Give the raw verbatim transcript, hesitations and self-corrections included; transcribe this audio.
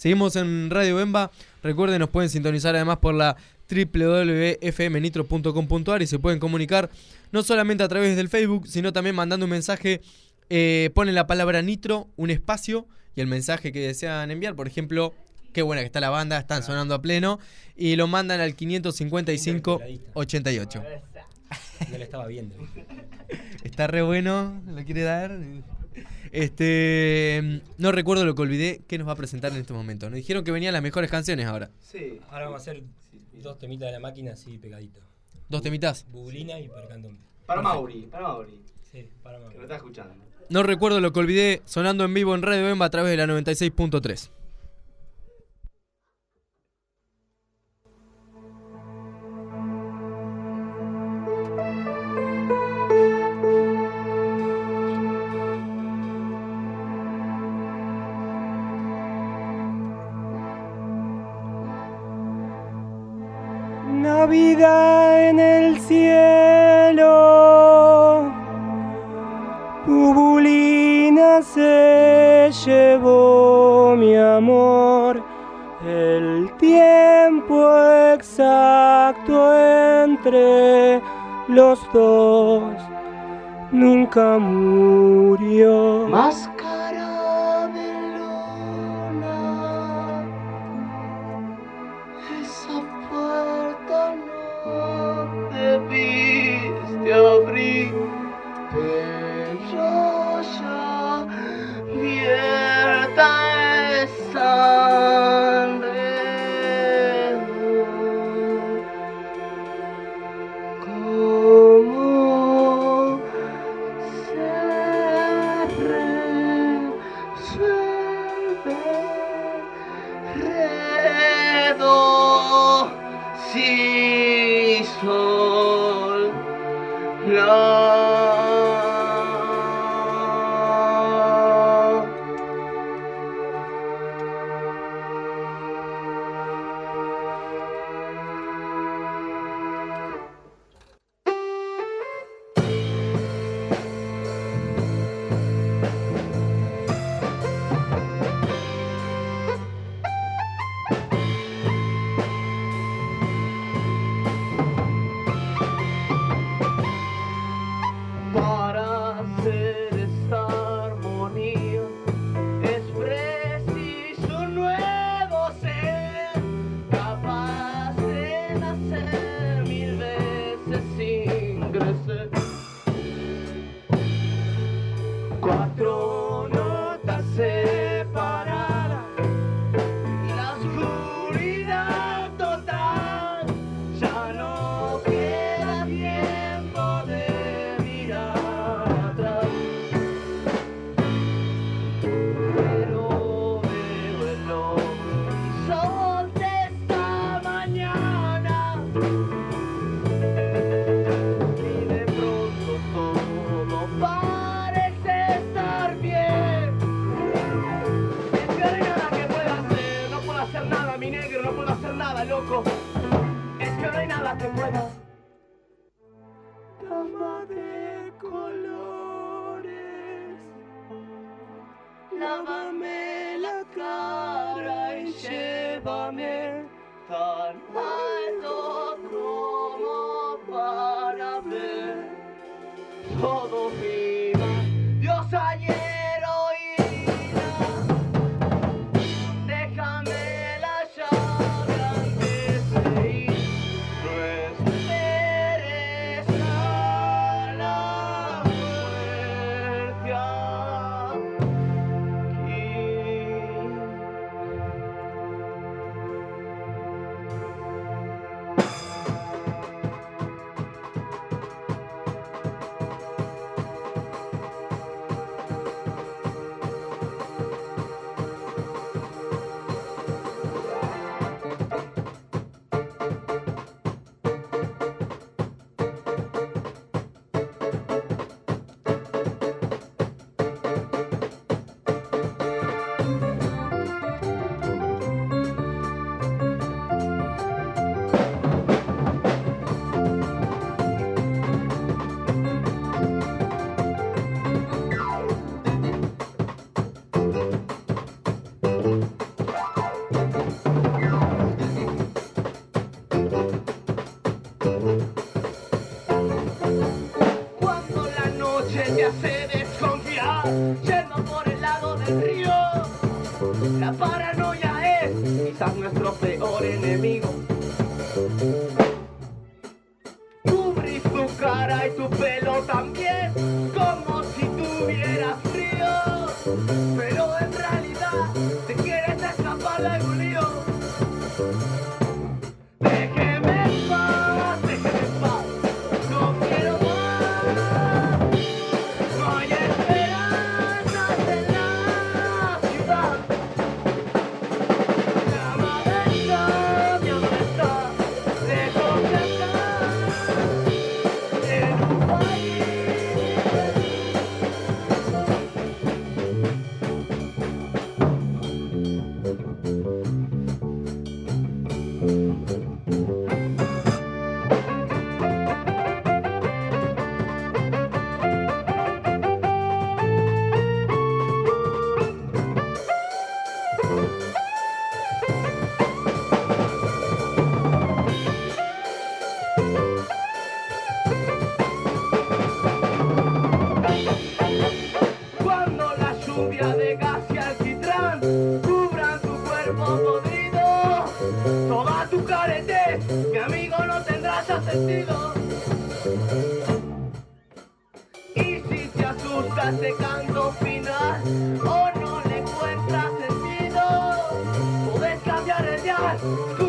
Seguimos en Radio Bemba. Recuerden, nos pueden sintonizar además por la doble u doble u doble u punto f m nitro punto com punto a r y se pueden comunicar no solamente a través del Facebook, sino también mandando un mensaje. Eh, ponen la palabra Nitro, un espacio y el mensaje que desean enviar. Por ejemplo, qué buena que está la banda, están sonando a pleno. Y lo mandan al quinientos cincuenta y cinco ochenta y ocho. No lo estaba viendo. Está re bueno, ¿lo quiere dar? Este, no recuerdo lo que olvidé. ¿Qué nos va a presentar en este momento? Nos dijeron que venían las mejores canciones ahora. Sí, ahora vamos a hacer dos temitas de la máquina así pegaditos. ¿Dos temitas? Bubulina y Percantón. Para Mauri, para Mauri. Sí, para Mauri. Que lo está escuchando. No recuerdo lo que olvidé, sonando en vivo en Radio Bemba a través de la noventa y seis punto tres. Navidad en el cielo, Bubulina se llevó mi amor, el tiempo exacto entre los dos nunca murió. Máscara de luna, esa puerta no debiste abrir, pero ya abierta esa enredor. Como se resuelve redo si sol la para hacer esta armonía es preciso un nuevo ser, capaz de nacer mil veces sin crecer. Cuatro notas separadas y la oscuridad total, ya no queda tiempo de mirar atrás. Pero veo el horizonte esta mañana y de pronto todo parece estar bien. Es que no hay nada que pueda hacer, no puedo hacer nada, mi negro, no puedo hacer nada, loco. Es que no hay nada que pueda. Dama de colores, lávame la cara y llévame tan alto como para ver todo mi mar. Dios ayer, déjame la llave antes de ir. No esperes a la muerte aquí. la paranoia es quizás nuestro peor enemigo. Cubrís tu cara y tu pelo también, como si tuvieras frío, pero en realidad te quieres escapar de algún lío. Déjeme en paz, déjeme en paz, no quiero más. No hay esperanzas en la ciudad. Mi amada está, mi amada está, lejos de acá, en un país. Cuando la lluvia de gas y alquitrán cubran tu cuerpo podrido, toda tu caretez, mi amigo, no tendrá ya sentido. Y si te asusta ese canto final o no le encuentras sentido, podés cambiar el dial